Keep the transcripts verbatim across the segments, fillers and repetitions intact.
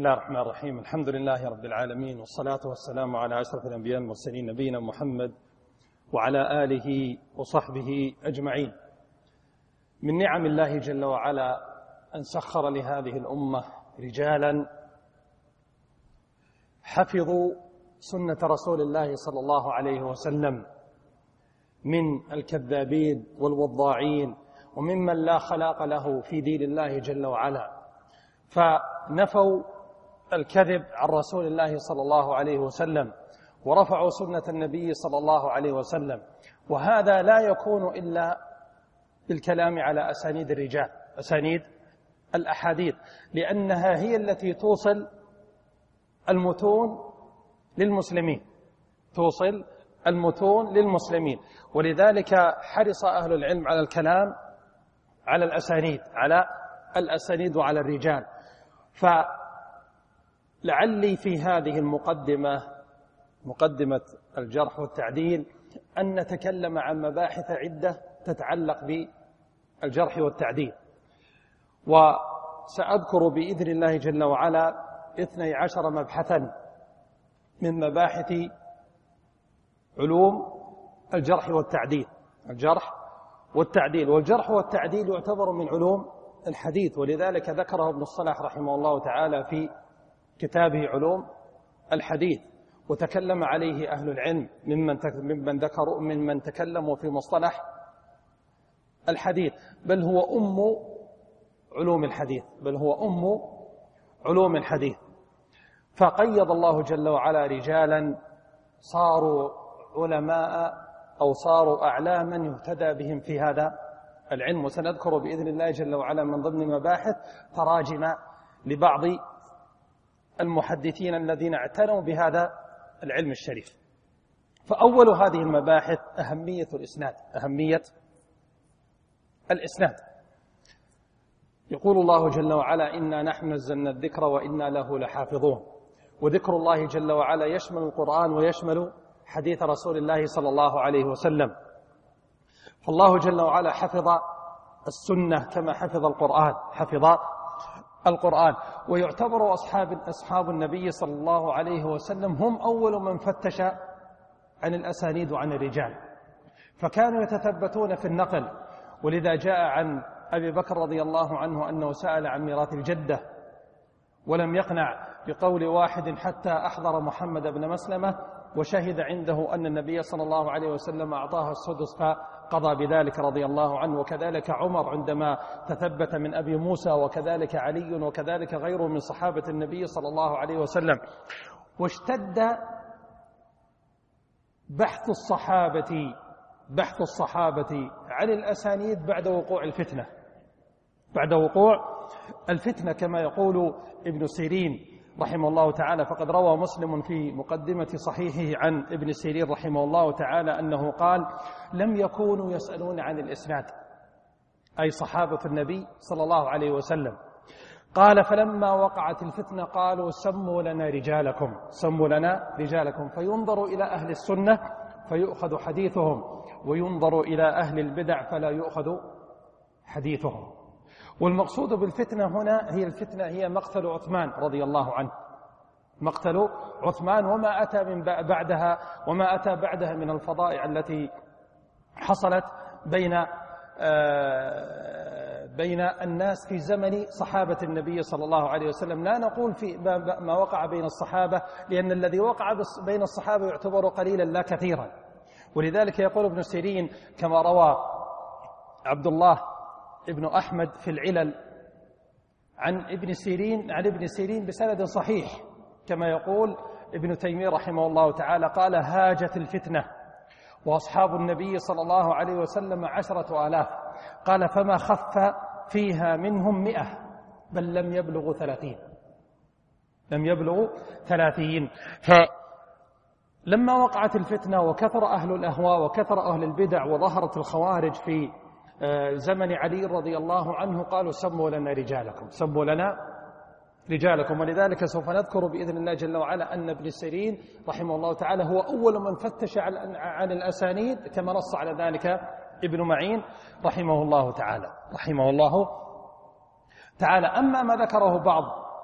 الله الرحمن الرحيم. الحمد لله رب العالمين، والصلاة والسلام على أشرف الأنبياء والمرسلين نبينا محمد وعلى آله وصحبه أجمعين. من نعم الله جل وعلا أن سخر لهذه الأمة رجالا حفظوا سنة رسول الله صلى الله عليه وسلم من الكذابين والوضاعين وممن لا خلاق له في دين الله جل وعلا، فنفوا الكذب عن رسول الله صلى الله عليه وسلم ورفعوا سنة النبي صلى الله عليه وسلم. وهذا لا يكون إلا بالكلام على أسانيد الرجال، أسانيد الأحاديث، لأنها هي التي توصل المتون للمسلمين، توصل المتون للمسلمين. ولذلك حرص أهل العلم على الكلام على الأسانيد، على الأسانيد وعلى الرجال. فلعلي في هذه المقدمة، مقدمة الجرح والتعديل، أن نتكلم عن مباحث عدة تتعلق بالجرح والتعديل، وسأذكر بإذن الله جل وعلا اثني عشر مبحثا من مباحث علوم الجرح والتعديل. الجرح والتعديل، والجرح والتعديل يعتبر من علوم الحديث، ولذلك ذكره ابن الصلاح رحمه الله تعالى في كتابه علوم الحديث، وتكلم عليه أهل العلم ممن ممن ذكروا ممن تكلموا في مصطلح الحديث، بل هو أم علوم الحديث، بل هو أم علوم الحديث. فقيض الله جل وعلا رجالا صاروا علماء أو صاروا أعلاما يهتدى بهم في هذا العلم. وسنذكر بإذن الله جل وعلا من ضمن المباحث تراجم لبعض المحدثين الذين اعتنوا بهذا العلم الشريف. فأول هذه المباحث أهمية الإسناد، أهمية الإسناد. يقول الله جل وعلا: إنا نحن نزلنا الذكر وإنا له لحافظون. وذكر الله جل وعلا يشمل القرآن ويشمل حديث رسول الله صلى الله عليه وسلم. فالله جل وعلا حفظ السنة كما حفظ القرآن، حفظ القرآن. ويعتبر أصحاب أصحاب النبي صلى الله عليه وسلم هم أول من فتش عن الأسانيد وعن الرجال، فكانوا يتثبتون في النقل. ولذا جاء عن أبي بكر رضي الله عنه أنه سأل عن ميراث الجدة ولم يقنع بقول واحد حتى أحضر محمد بن مسلمة وشهد عنده أن النبي صلى الله عليه وسلم أعطاه السدس فقضى بذلك رضي الله عنه. وكذلك عمر عندما تثبت من أبي موسى، وكذلك علي، وكذلك غيره من صحابة النبي صلى الله عليه وسلم. واشتد بحث الصحابة بحث الصحابة عن الأسانيد بعد وقوع الفتنة، بعد وقوع الفتنة كما يقول ابن سيرين رحمه الله تعالى. فقد روى مسلم في مقدمة صحيحه عن ابن سيرين رحمه الله تعالى أنه قال: لم يكونوا يسألون عن الإسناد، أي صحابة النبي صلى الله عليه وسلم. قال: فلما وقعت الفتنة قالوا: سموا لنا رجالكم، سموا لنا رجالكم. فينظر إلى أهل السنة فيؤخذ حديثهم، وينظر إلى أهل البدع فلا يؤخذ حديثهم. والمقصود بالفتنة هنا هي الفتنة هي مقتل عثمان رضي الله عنه، مقتل عثمان وما أتى من بعدها وما أتى بعدها من الفضائع التي حصلت بين بين الناس في زمن صحابة النبي صلى الله عليه وسلم. لا نقول في ما وقع بين الصحابة، لأن الذي وقع بين الصحابة يعتبر قليلا لا كثيرا. ولذلك يقول ابن سيرين كما روى عبد الله ابن أحمد في العلل عن ابن سيرين عن ابن سيرين بسند صحيح، كما يقول ابن تيمية رحمه الله تعالى قال: هاجت الفتنة وأصحاب النبي صلى الله عليه وسلم عشرة آلاف. قال: فما خف فيها منهم مئة، بل لم يبلغوا ثلاثين، لم يبلغوا ثلاثين. فلما وقعت الفتنة وكثر أهل الأهواء وكثر أهل البدع وظهرت الخوارج في زمن علي رضي الله عنه قالوا: سموا لنا رجالكم، سموا لنا رجالكم. ولذلك سوف نذكر بإذن الله جل وعلا أن ابن سيرين رحمه الله تعالى هو أول من فتش عن الأسانيد، كما نص على ذلك ابن معين رحمه الله تعالى رحمه الله تعالى. أما ما ذكره بعض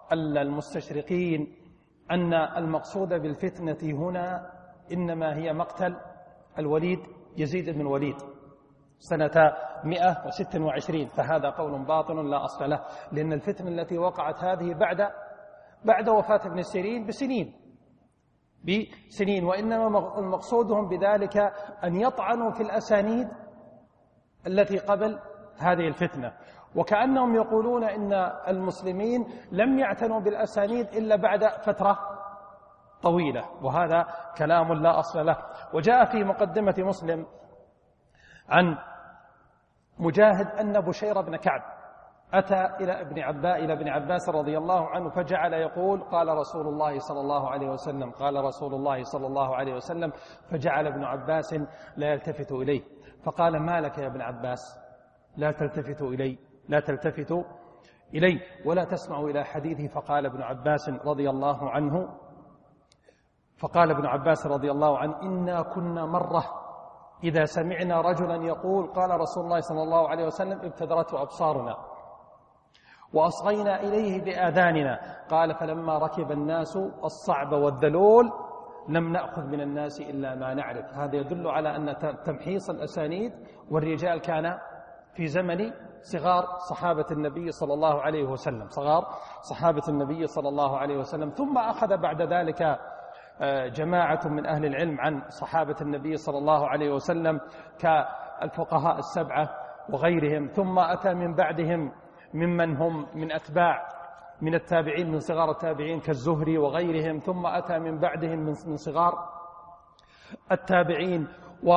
المستشرقين أن المقصود بالفتنة هنا إنما هي مقتل الوليد يزيد بن الوليد سنة مئة وستة وعشرين، فهذا قول باطل لا أصل له، لأن الفتنة التي وقعت هذه بعد بعد وفاة ابن سيرين بسنين بسنين وإنما المقصودهم بذلك أن يطعنوا في الأسانيد التي قبل هذه الفتنة، وكأنهم يقولون إن المسلمين لم يعتنوا بالأسانيد إلا بعد فترة طويلة، وهذا كلام لا أصل له. وجاء في مقدمة مسلم عن مجاهد أن بشير بن كعب أتى إلى ابن عباس إلى ابن عباس رضي الله عنه فجعل يقول قال رسول الله صلى الله عليه وسلم قال رسول الله صلى الله عليه وسلم، فجعل ابن عباس لا يلتفت إليه، فقال ما لك يا ابن عباس لا تلتفت إلي لا تلتفت إلي ولا تسمع إلى حديثي؟ فقال ابن عباس رضي الله عنه فقال ابن عباس رضي الله عنه إنا كنا مرة إذا سمعنا رجلا يقول قال رسول الله صلى الله عليه وسلم ابتدرته أبصارنا وأصغينا إليه بآذاننا، قال فلما ركب الناس الصعب والذلول لم نأخذ من الناس إلا ما نعرف. هذا يدل على أن تمحيص الأسانيد والرجال كان في زمن صغار صحابة النبي صلى الله عليه وسلم صغار صحابة النبي صلى الله عليه وسلم ثم أخذ بعد ذلك جماعة من أهل العلم عن صحابة النبي صلى الله عليه وسلم كالفقهاء السبعة وغيرهم، ثم أتى من بعدهم ممن هم من أتباع من التابعين من صغار التابعين كالزهري وغيرهم، ثم أتى من بعدهم من صغار التابعين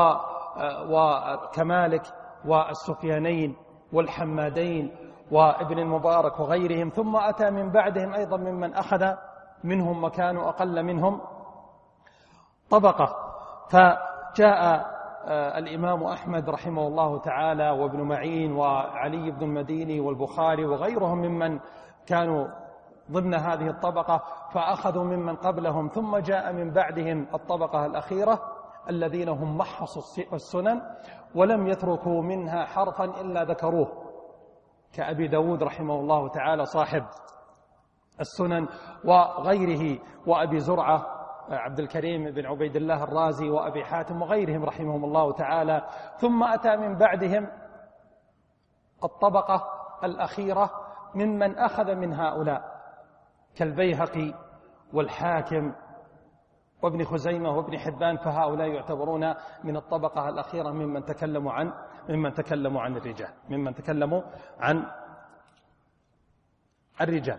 وكمالك والسفيانين والحمادين وابن المبارك وغيرهم، ثم أتى من بعدهم أيضا ممن أخذ منهم مكان أقل منهم طبقة. فجاء الإمام أحمد رحمه الله تعالى وابن معين وعلي بن المديني والبخاري وغيرهم ممن كانوا ضمن هذه الطبقة فأخذوا ممن قبلهم، ثم جاء من بعدهم الطبقة الأخيرة الذين هم محصوا السنن ولم يتركوا منها حرفا إلا ذكروه كأبي داود رحمه الله تعالى صاحب السنن وغيره، وأبي زرعة عبد الكريم بن عبيد الله الرازي وأبي حاتم وغيرهم رحمهم الله تعالى. ثم أتى من بعدهم الطبقة الأخيرة ممن أخذ من هؤلاء كالبيهقي والحاكم وابن خزيمة وابن حبان، فهؤلاء يعتبرون من الطبقة الأخيرة ممن تكلموا عن ممن تكلموا عن الرجال ممن تكلموا عن الرجال.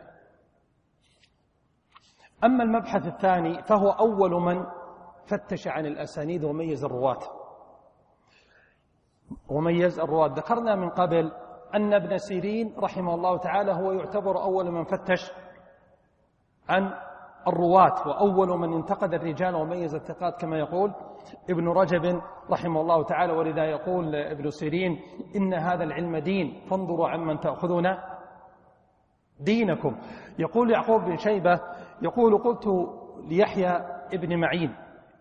أما المبحث الثاني فهو أول من فتش عن الأسانيد وميز الرواة وميز الرواة ذكرنا من قبل أن ابن سيرين رحمه الله تعالى هو يعتبر أول من فتش عن الرواة وأول من انتقد الرجال وميز الثقات كما يقول ابن رجب رحمه الله تعالى. ولذا يقول ابن سيرين إن هذا العلم دين فانظروا عمن تأخذون دينكم. يقول يعقوب بن شيبة يقول قلت ليحيى ابن معين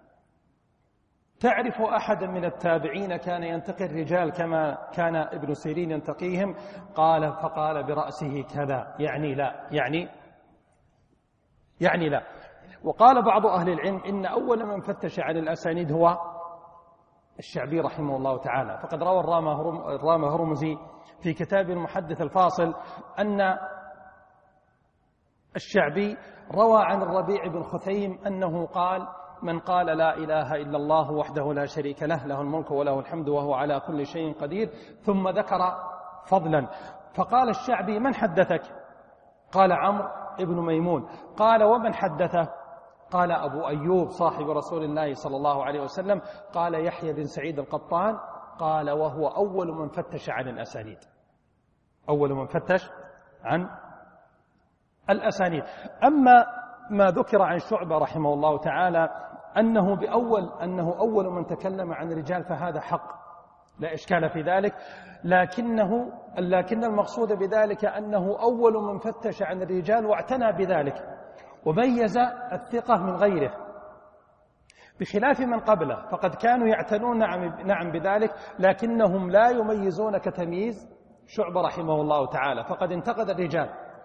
تعرف أحدا من التابعين كان ينتقي الرجال كما كان ابن سيرين ينتقيهم؟ قال فقال برأسه كذا، يعني لا يعني يعني لا. وقال بعض أهل العلم إن أول من فتش عن الأسانيد هو الشعبي رحمه الله تعالى، فقد روى الرام هرمزي في كتاب المحدث الفاصل أن الشعبي روى عن الربيع بن خثيم أنه قال من قال لا إله إلا الله وحده لا شريك له له الملك وله الحمد وهو على كل شيء قدير، ثم ذكر فضلا. فقال الشعبي من حدثك؟ قال عمرو ابن ميمون. قال ومن حدثه؟ قال أبو أيوب صاحب رسول الله صلى الله عليه وسلم. قال يحيى بن سعيد القطان. قال وهو أول من فتش عن الأسانيد أول من فتش عن الأسانيد. أما ما ذكر عن شعبة رحمه الله تعالى أنه بأول أنه أول من تكلم عن الرجال فهذا حق لا إشكال في ذلك، لكنه لكن المقصود بذلك أنه أول من فتش عن الرجال واعتنى بذلك وميز الثقة من غيره بخلاف من قبله، فقد كانوا يعتنون نعم, نعم بذلك لكنهم لا يميزون كتمييز شعبة رحمه الله تعالى، فقد انتقد الرجال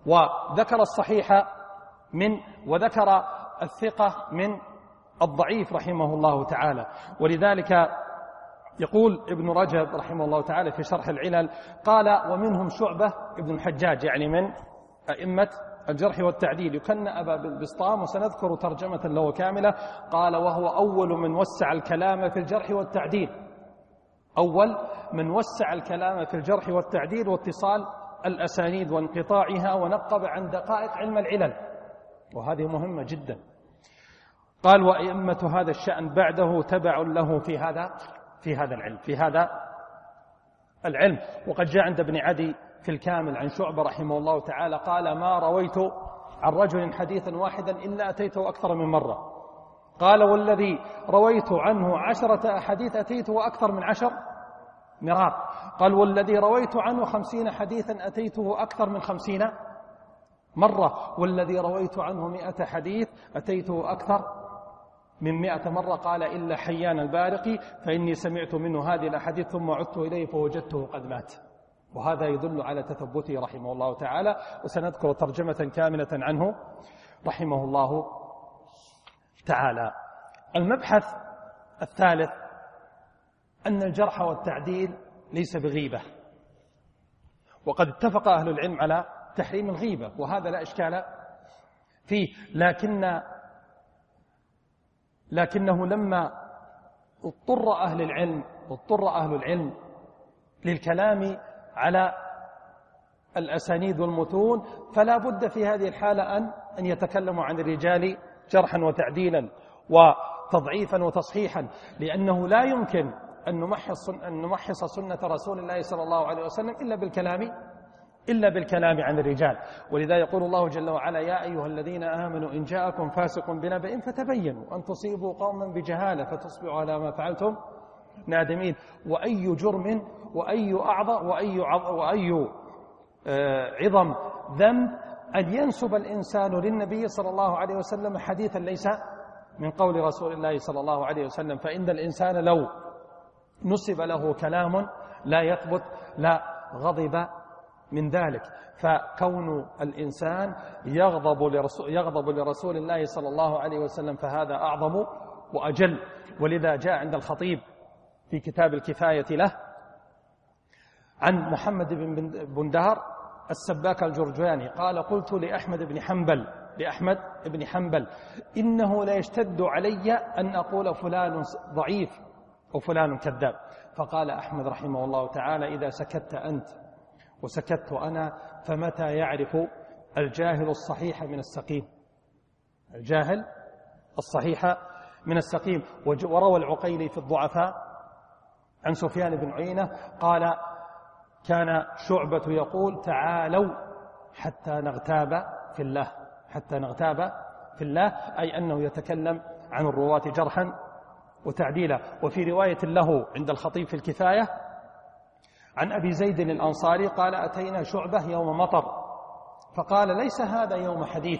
وذكر الصحيح من وذكر الثقة من الضعيف رحمه الله تعالى. ولذلك يقول ابن رجب رحمه الله تعالى في شرح العلل قال: ومنهم شعبة ابن الحجاج، يعني من أئمة الجرح والتعديل، يكن أبا بالبسطام، وسنذكر ترجمة له كاملة. قال: وهو أول من وسع الكلام في الجرح والتعديل، أول من وسع الكلام في الجرح والتعديل واتصال الأسانيد وانقطاعها، ونقب عن دقائق علم العلل، وهذه مهمة جدا. قال: وأئمة هذا الشأن بعده تبع له في هذا في هذا العلم في هذا العلم. وقد جاء عند ابن عدي في الكامل عن شعبة رحمه الله تعالى قال: ما رويت عن رجل حديثا واحدا إلا أتيته أكثر من مرة. قال: والذي رويت عنه عشرة أحاديث أتيته أكثر من عشر مرات. قال: والذي رويت عنه خمسين حديثا أتيته أكثر من خمسين مرة. والذي رويت عنه مئة حديث أتيته أكثر من مئة مرة. قال: إلا حيان البارقي فإني سمعت منه هذه الأحاديث ثم عدت إليه فوجدته قد مات. وهذا يدل على تثبته رحمه الله تعالى، وسنذكر ترجمة كاملة عنه رحمه الله تعالى. المبحث الثالث أن الجرح والتعديل ليس بغيبة، وقد اتفق أهل العلم على تحريم الغيبة، وهذا لا إشكال فيه، لكن لكنه لما اضطر أهل العلم اضطر أهل العلم للكلام على الأسانيد والمتون، فلا بد في هذه الحالة أن أن يتكلموا عن الرجال جرحا وتعديلا وتضعيفا وتصحيحا، لأنه لا يمكن أن نمحص أن نمحص سنة رسول الله صلى الله عليه وسلم إلا بالكلام إلا بالكلام عن الرجال. ولذا يقول الله جل وعلا: يا أيها الذين آمنوا إن جاءكم فاسق بنبأ فتبينوا أن تصيبوا قوما بجهالة فتصبحوا على ما فعلتم نادمين. وأي جرم وأي أعظم وأي وأي عظم ذنب أن ينسب الإنسان للنبي صلى الله عليه وسلم حديثا ليس من قول رسول الله صلى الله عليه وسلم. فإن الإنسان لو نسب له كلام لا يثبت لا غضب من ذلك. فكون الإنسان يغضب لرسول, يغضب لرسول الله صلى الله عليه وسلم فهذا أعظم وأجل. ولذا جاء عند الخطيب في كتاب الكفاية له عن محمد بن بندار السباك الجرجاني قال: قلت لأحمد بن حنبل لأحمد بن حنبل إنه لا يشتد علي أن أقول فلان ضعيف أو فلان كذاب. فقال أحمد رحمه الله تعالى: إذا سكت أنت وسكت أنا فمتى يعرف الجاهل الصحيح من السقيم الجاهل الصحيح من السقيم. وروى العقيلي في الضعفاء عن سفيان بن عيينة قال: كان شعبة يقول: تعالوا حتى نغتاب في الله حتى نغتاب في الله أي أنه يتكلم عن الرواة جرحا وتعديلا. وفي رواية له عند الخطيب في الكفاية عن أبي زيد الأنصاري قال: أتينا شعبة يوم مطر فقال: ليس هذا يوم حديث،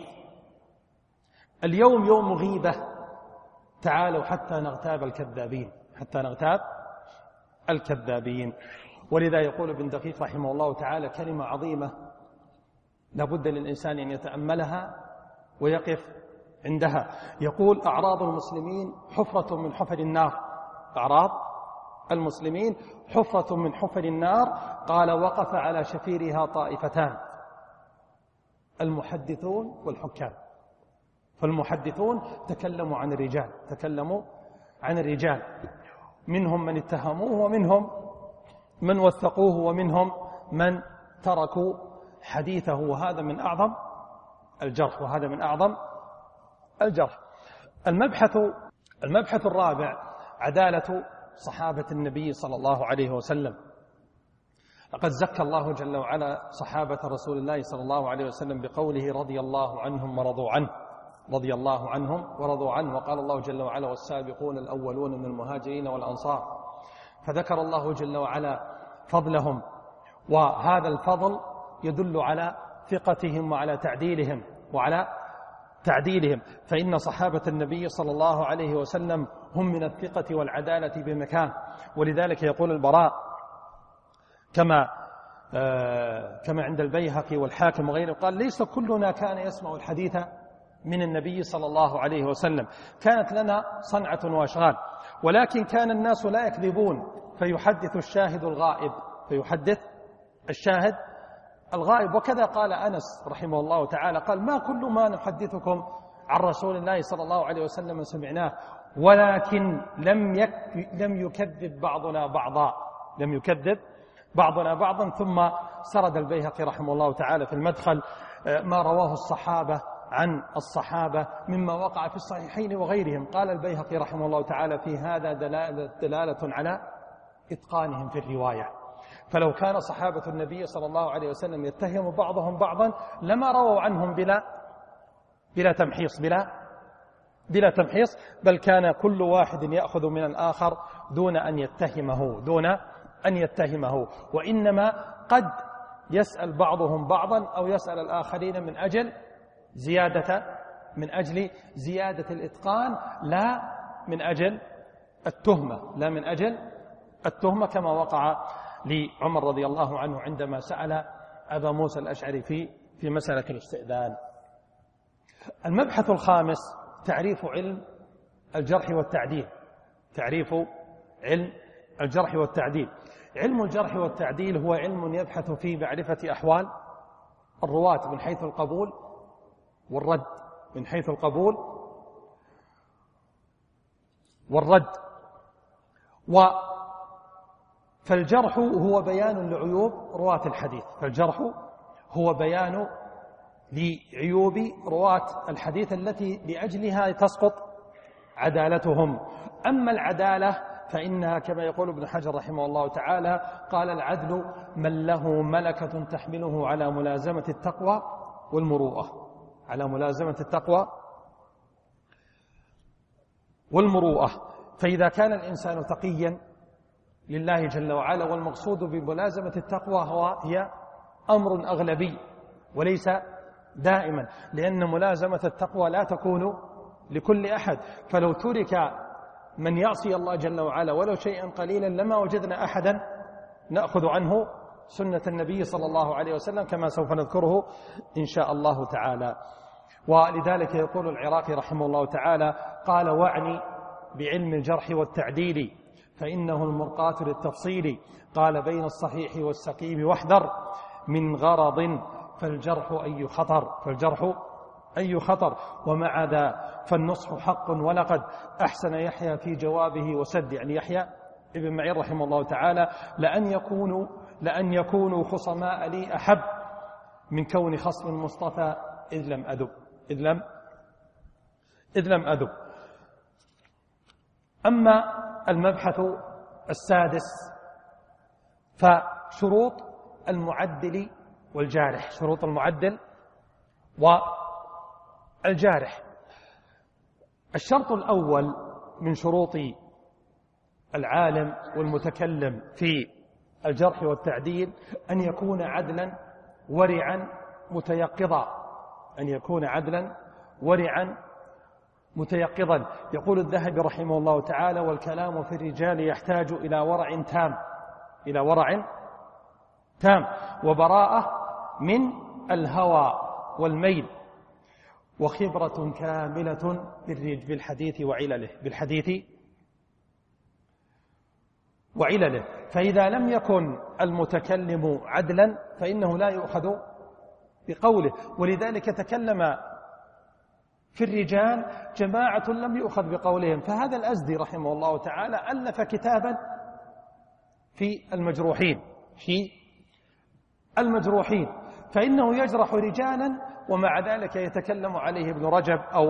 اليوم يوم غيبة، تعالوا حتى نغتاب الكذابين حتى نغتاب الكذابين. ولذا يقول ابن دقيق رحمه الله تعالى كلمة عظيمة لابد للإنسان أن يتأملها ويقف عندها. يقول: أعراض المسلمين حفرة من حفر النار أعراض المسلمين حفرة من حفر النار. قال: وقف على شفيرها طائفتان، المحدثون والحكام. فالمحدثون تكلموا عن الرجال تكلموا عن الرجال منهم من اتهموه ومنهم من وثقوه ومنهم من تركوا حديثه، وهذا من أعظم الجرح وهذا من أعظم الجرح. المبحث المبحث الرابع عدالة صحابة النبي صلى الله عليه وسلم. لقد زكى الله جل وعلا صحابة رسول الله صلى الله عليه وسلم بقوله: رضي الله عنهم ورضوا عنه رضي الله عنهم ورضوا عنه. وقال الله جل وعلا: والسابقون الأولون من المهاجرين والأنصار. فذكر الله جل وعلا فضلهم، وهذا الفضل يدل على ثقتهم وعلى تعديلهم وعلى تعديلهم فإن صحابة النبي صلى الله عليه وسلم هم من الثقة والعدالة بمكان. ولذلك يقول البراء كما كما عند البيهقي والحاكم وغيره، قال ليس كلنا كان يسمع الحديث من النبي صلى الله عليه وسلم، كانت لنا صنعة وأشغال، ولكن كان الناس لا يكذبون فيحدث الشاهد الغائب، فيحدث الشاهد الغائب. وكذا قال أنس رحمه الله تعالى، قال ما كل ما نحدثكم عن رسول الله صلى الله عليه وسلم سمعناه، ولكن لم يك لم يكذب بعضنا بعضا، لم يكذب بعضنا بعضا. ثم سرد البيهقي رحمه الله تعالى في المدخل ما رواه الصحابة عن الصحابة مما وقع في الصحيحين وغيرهم. قال البيهقي رحمه الله تعالى في هذا دلالة, دلالة على إتقانهم في الرواية، فلو كان صحابة النبي صلى الله عليه وسلم يتهم بعضهم بعضا لما رووا عنهم بلا بلا تمحيص بلا بلا تمحيص بل كان كل واحد يأخذ من الآخر دون أن يتهمه دون أن يتهمه وإنما قد يسأل بعضهم بعضا أو يسأل الآخرين من أجل زيادة من أجل زيادة الإتقان، لا من أجل التهمة لا من أجل التهمة كما وقع لعمر رضي الله عنه عندما سأل أبا موسى الأشعري في في مسألة الاستئذان. المبحث الخامس تعريف علم الجرح والتعديل. تعريف علم الجرح والتعديل. علم الجرح والتعديل هو علم يبحث في معرفة أحوال الرواة من حيث القبول والرد من حيث القبول والرد و فالجرح هو بيان لعيوب رواة الحديث فالجرح هو بيان لعيوب رواة الحديث التي لأجلها تسقط عدالتهم. أما العدالة فإنها كما يقول ابن حجر رحمه الله تعالى قال العدل من له ملكة تحمله على ملازمة التقوى والمروءة على ملازمة التقوى والمروءة. فإذا كان الإنسان تقيا لله جل وعلا، والمقصود بملازمة التقوى هو هي أمر أغلبي وليس دائما، لأن ملازمة التقوى لا تكون لكل أحد، فلو ترك من يعصي الله جل وعلا ولو شيئا قليلا لما وجدنا أحدا نأخذ عنه سنة النبي صلى الله عليه وسلم كما سوف نذكره إن شاء الله تعالى. ولذلك يقول العراقي رحمه الله تعالى قال واعني بعلم الجرح والتعديل فإنه المرقاة للتفصيل، قال بين الصحيح والسقيم واحذر من غرض فالجرح أي خطر فالجرح أي خطر ومع ذا فالنصح حق ولقد أحسن يحيى في جوابه وسد، يعني يحيى ابن معين رحمه الله تعالى لأن يكونوا لأن يكونوا خصماء لي أحب من كون خصم المصطفى إذ لم أدب إذ لم إذ لم أدب. أما المبحث السادس فشروط المعدل والجارح شروط المعدل والجارح. الشرط الأول من شروط العالم والمتكلم في الجرح والتعديل أن يكون عدلا ورعا متيقظا أن يكون عدلا ورعا متيقظا. يقول الذهبي رحمه الله تعالى والكلام في الرجال يحتاج إلى ورع تام إلى ورع تام وبراءة من الهوى والميل وخبرة كاملة بالحديث وعلله بالحديث وعلله. فإذا لم يكن المتكلم عدلا فإنه لا يؤخذ بقوله، ولذلك تكلم في الرجال جماعة لم يؤخذ بقولهم. فهذا الأزدي رحمه الله تعالى ألف كتابا في المجروحين في المجروحين فإنه يجرح رجالا ومع ذلك يتكلم عليه ابن رجب أو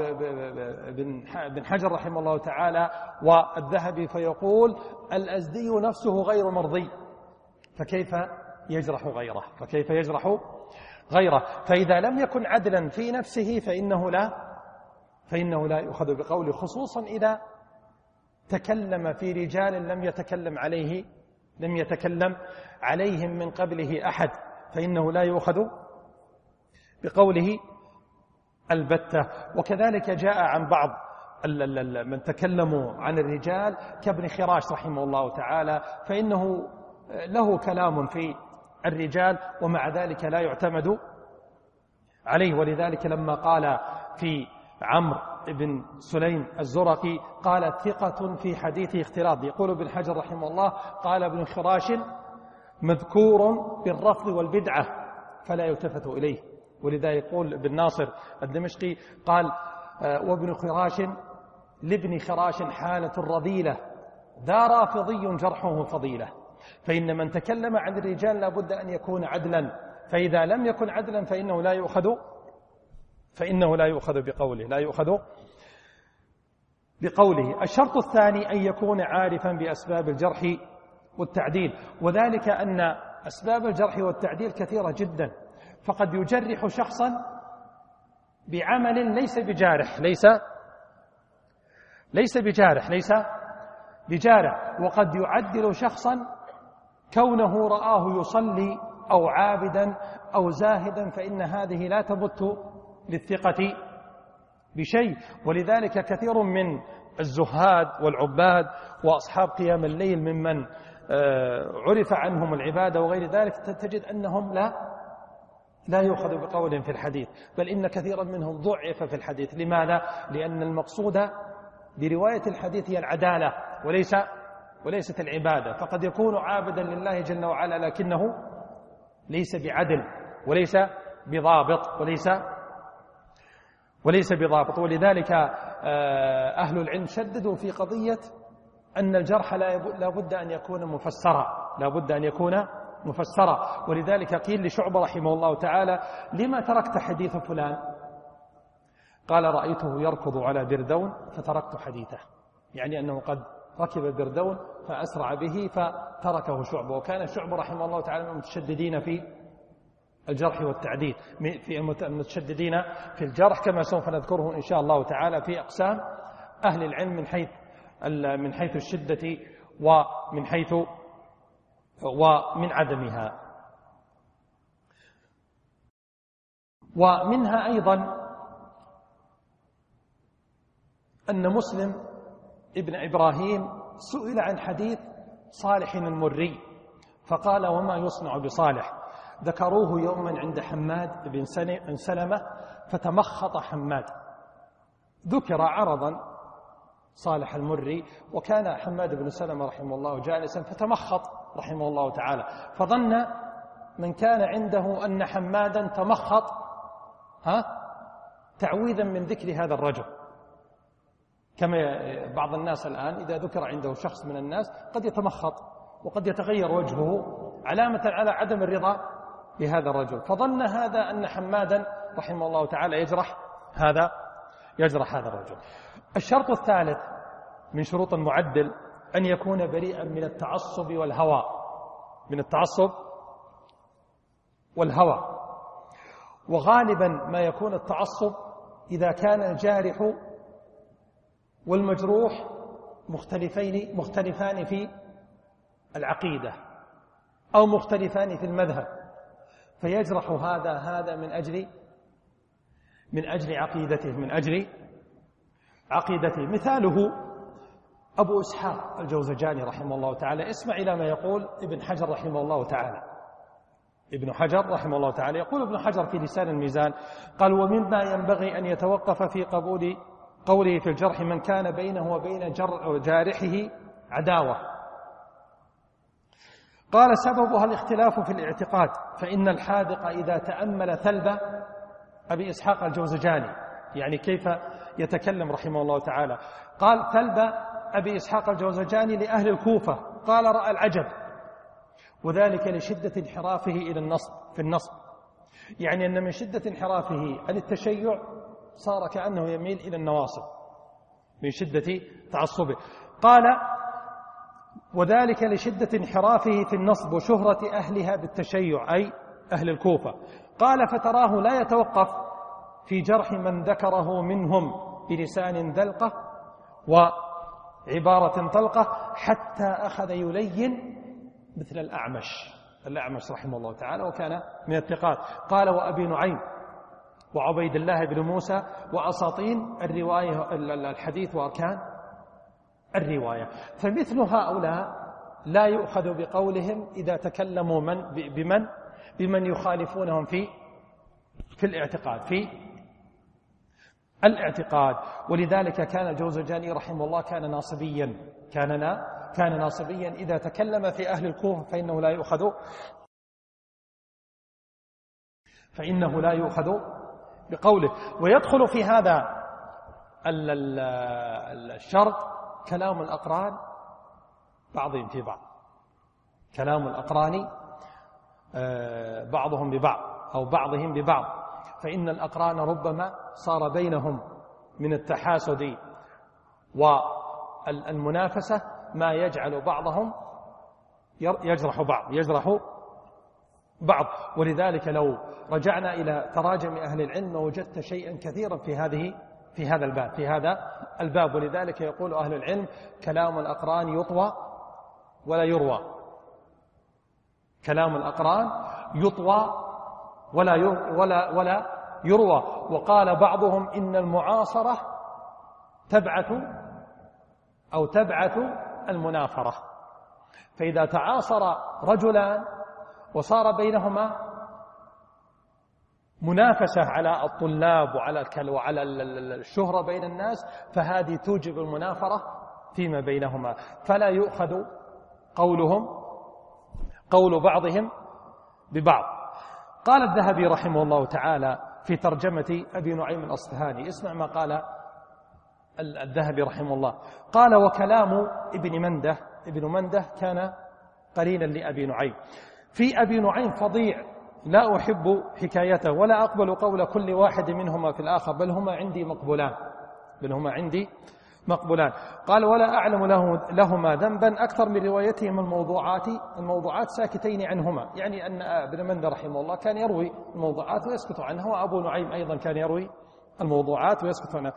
بن حجر رحمه الله تعالى والذهبي فيقول الأزدي نفسه غير مرضي فكيف يجرح غيره فكيف يجرح غيره. فإذا لم يكن عدلا في نفسه فإنه لا فإنه لا يؤخذ بقوله، خصوصا إذا تكلم في رجال لم يتكلم عليه لم يتكلم عليهم من قبله أحد فإنه لا يؤخذ بقوله البتة. وكذلك جاء عن بعض من تكلموا عن الرجال كابن خراش رحمه الله تعالى فإنه له كلام في الرجال، ومع ذلك لا يعتمد عليه. ولذلك لما قال في عمرو بن سليم الزرقي قال ثقة في حديثه اختلاط، يقول ابن حجر رحمه الله قال ابن خراش مذكور بالرفض والبدعة فلا يلتفت إليه. ولذا يقول ابن ناصر الدمشقي قال وابن خراش لابن خراش حالة الرذيلة ذا رافضي جرحه فضيلة، فإن من تكلم عن الرجال لا بد أن يكون عدلا، فإذا لم يكن عدلا فإنه لا يؤخذ فإنه لا يؤخذ بقوله لا يؤخذ بقوله. الشرط الثاني أن يكون عارفا بأسباب الجرح والتعديل، وذلك أن أسباب الجرح والتعديل كثيرة جدا، فقد يجرح شخصا بعمل ليس بجارح ليس ليس بجارح ليس بجارح وقد يعدل شخصا كونه رآه يصلي أو عابدا أو زاهدا، فإن هذه لا تبت للثقة بشيء. ولذلك كثير من الزهاد والعباد وأصحاب قيام الليل ممن عرف عنهم العبادة وغير ذلك تجد أنهم لا لا يؤخذ بقول في الحديث، بل إن كثيرا منهم ضعف في الحديث. لماذا؟ لأن المقصود برواية الحديث هي العدالة وليس وليست العبادة، فقد يكون عابدا لله جل وعلا لكنه ليس بعدل وليس بضابط وليس وليس بضابط. ولذلك أهل العلم شددوا في قضية أن الجرح لا بد أن يكون مفسرا لا بد أن يكون مفسرا. ولذلك قيل لشعبة رحمه الله تعالى لما تركت حديث فلان؟ قال رأيته يركض على بردون فتركت حديثه، يعني أنه قد ركب بردون فأسرع به فتركه شعبة. وكان شعبة رحمه الله تعالى من المتشددين في الجرح والتعديل، في المتشددين في الجرح كما سوف نذكره إن شاء الله تعالى في أقسام أهل العلم من حيث من حيث الشدة ومن حيث ومن عدمها. ومنها أيضا أن مسلم ابن إبراهيم سئل عن حديث صالح المري فقال وما يصنع بصالح؟ ذكروه يوما عند حماد بن سلمة فتمخط حماد، ذكر عرضا صالح المري، وكان حماد بن سلمة رحمه الله جالسا فتمخط رحمه الله تعالى، فظن من كان عنده أن حمادا تمخط ها تعويذا من ذكر هذا الرجل، كما بعض الناس الآن إذا ذكر عنده شخص من الناس قد يتمخط وقد يتغير وجهه علامة على عدم الرضا بهذا الرجل، فظن هذا أن حمادا رحمه الله تعالى يجرح هذا يجرح هذا الرجل. الشرط الثالث من شروط المعدل أن يكون بريئا من التعصب والهوى من التعصب والهوى وغالبا ما يكون التعصب إذا كان الجارح والمجروح مختلفين مختلفان في العقيدة أو مختلفان في المذهب، فيجرح هذا هذا من أجل من أجل عقيدته من أجل عقيدته. مثاله أبو إسحاق الجوزجاني رحمه الله تعالى. اسمع إلى ما يقول ابن حجر رحمه الله تعالى. ابن حجر رحمه الله تعالى يقول ابن حجر في لسان الميزان قال ومما ينبغي أن يتوقف في قبول قوله في الجرح من كان بينه وبين جارحه عداوة. قال سببها الاختلاف في الاعتقاد، فإن الحاذق إذا تأمل ثلب أبي إسحاق الجوزجاني، يعني كيف يتكلم رحمه الله تعالى، قال ثلب أبي إسحاق الجوزجاني لأهل الكوفة قال رأى العجب، وذلك لشدة انحرافه إلى النصب في النصب، يعني أن من شدة انحرافه عن التشيع صار كأنه يميل إلى النواصب من شدة تعصبه. قال وذلك لشدة انحرافه في النصب وشهرة أهلها بالتشيع أي أهل الكوفة. قال فتراه لا يتوقف في جرح من ذكره منهم بلسان ذلقة وعبارة طلقة حتى أخذ يلين مثل الأعمش الأعمش رحمه الله تعالى وكان من الثقات. قال وأبي نعيم وعبيد الله بن موسى وأساطين الرواية الحديث وأركان الرواية. فمثل هؤلاء لا يؤخذ بقولهم إذا تكلموا من بمن بمن يخالفونهم في في الاعتقاد في الاعتقاد. ولذلك كان الجوزجاني رحمه الله كان ناصبيا كان كان ناصبيا إذا تكلم في أهل الكوفة فإنه لا يؤخذ فإنه لا يؤخذ بقوله. ويدخل في هذا الشرط كلام الأقران بعضهم في بعض، كلام الأقران بعضهم ببعض أو بعضهم ببعض، فإن الأقران ربما صار بينهم من التحاسد والمنافسة ما يجعل بعضهم يجرح بعض يجرح بعض. ولذلك لو رجعنا إلى تراجم أهل العلم وجدت شيئا كثيرا في هذه في هذا الباب في هذا الباب ولذلك يقول أهل العلم كلام الأقران يطوى ولا يروى، كلام الأقران يطوى ولا ولا ولا يروى. وقال بعضهم إن المعاصرة تبعث أو تبعث المنافرة، فإذا تعاصر رجلان وصار بينهما منافسة على الطلاب وعلى وعلى الشهرة بين الناس فهذه توجب المنافرة فيما بينهما، فلا يؤخذ قولهم قول بعضهم ببعض. قال الذهبي رحمه الله تعالى في ترجمة أبي نعيم الأصفهاني، اسمع ما قال الذهبي رحمه الله، قال وكلام ابن منده ابن منده كان قرينا لأبي نعيم. في أبي نعيم فظيع لا أحب حكايته ولا أقبل قول كل واحد منهما في الآخر، بل هما عندي مقبولان بل هما عندي مقبولان. قال ولا أعلم له لهما ذنبا أكثر من روايتهم الموضوعات الموضوعات ساكتين عنهما، يعني أن ابن منده رحمه الله كان يروي الموضوعات ويسكت عنها، وأبو نعيم أيضا كان يروي الموضوعات ويسكت عنها.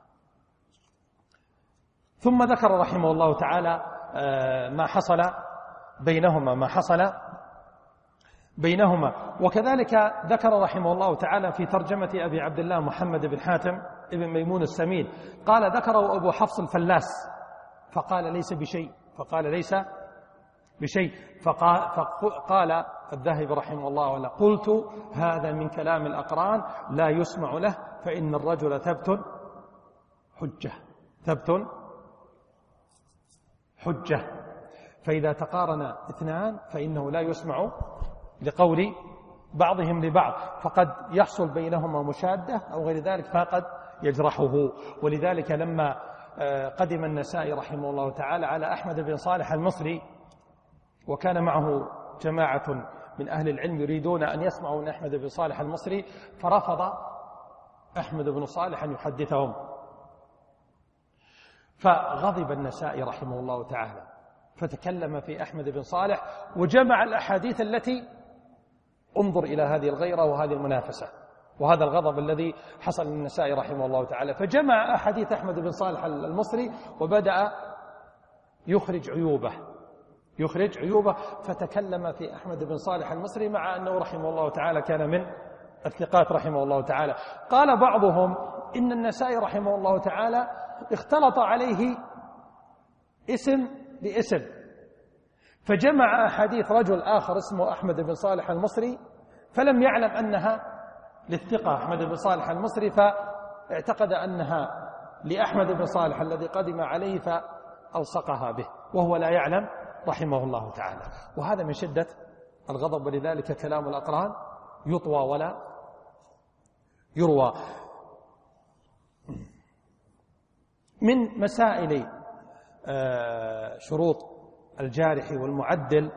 ثم ذكر رحمه الله تعالى ما حصل بينهما ما حصل بينهما وكذلك ذكر رحمه الله تعالى في ترجمة أبي عبد الله محمد بن حاتم ابن ميمون السمين، قال ذكره أبو حفص الفلاس فقال ليس بشيء فقال ليس بشيء فقال, فقال الذهبي رحمه الله ولا قلت هذا من كلام الأقران لا يسمع له، فإن الرجل ثبت حجة ثبت حجة فإذا تقارن اثنان فإنه لا يسمع لقول بعضهم لبعض، فقد يحصل بينهما مشادة أو غير ذلك فقد يجرحه. ولذلك لما قدم النسائي رحمه الله تعالى على أحمد بن صالح المصري وكان معه جماعة من أهل العلم يريدون أن يسمعوا من أحمد بن صالح المصري، فرفض أحمد بن صالح أن يحدثهم، فغضب النسائي رحمه الله تعالى فتكلم في أحمد بن صالح وجمع الأحاديث التي انظر إلى هذه الغيرة وهذه المنافسة وهذا الغضب الذي حصل للنسائي رحمه الله تعالى، فجمع أحاديث أحمد بن صالح المصري وبدأ يخرج عيوبه يخرج عيوبه فتكلم في أحمد بن صالح المصري مع أنه رحمه الله تعالى كان من الثقات رحمه الله تعالى. قال بعضهم إن النسائي رحمه الله تعالى اختلط عليه اسم باسم، فجمع أحاديث رجل آخر اسمه أحمد بن صالح المصري فلم يعلم أنها للثقة أحمد بن صالح المصري، فاعتقد أنها لأحمد بن صالح الذي قدم عليه فألصقها به وهو لا يعلم رحمه الله تعالى. وهذا من شدة الغضب، ولذلك كلام الأقران يطوى ولا يروى. من مسائل شروط الجارح والمعدل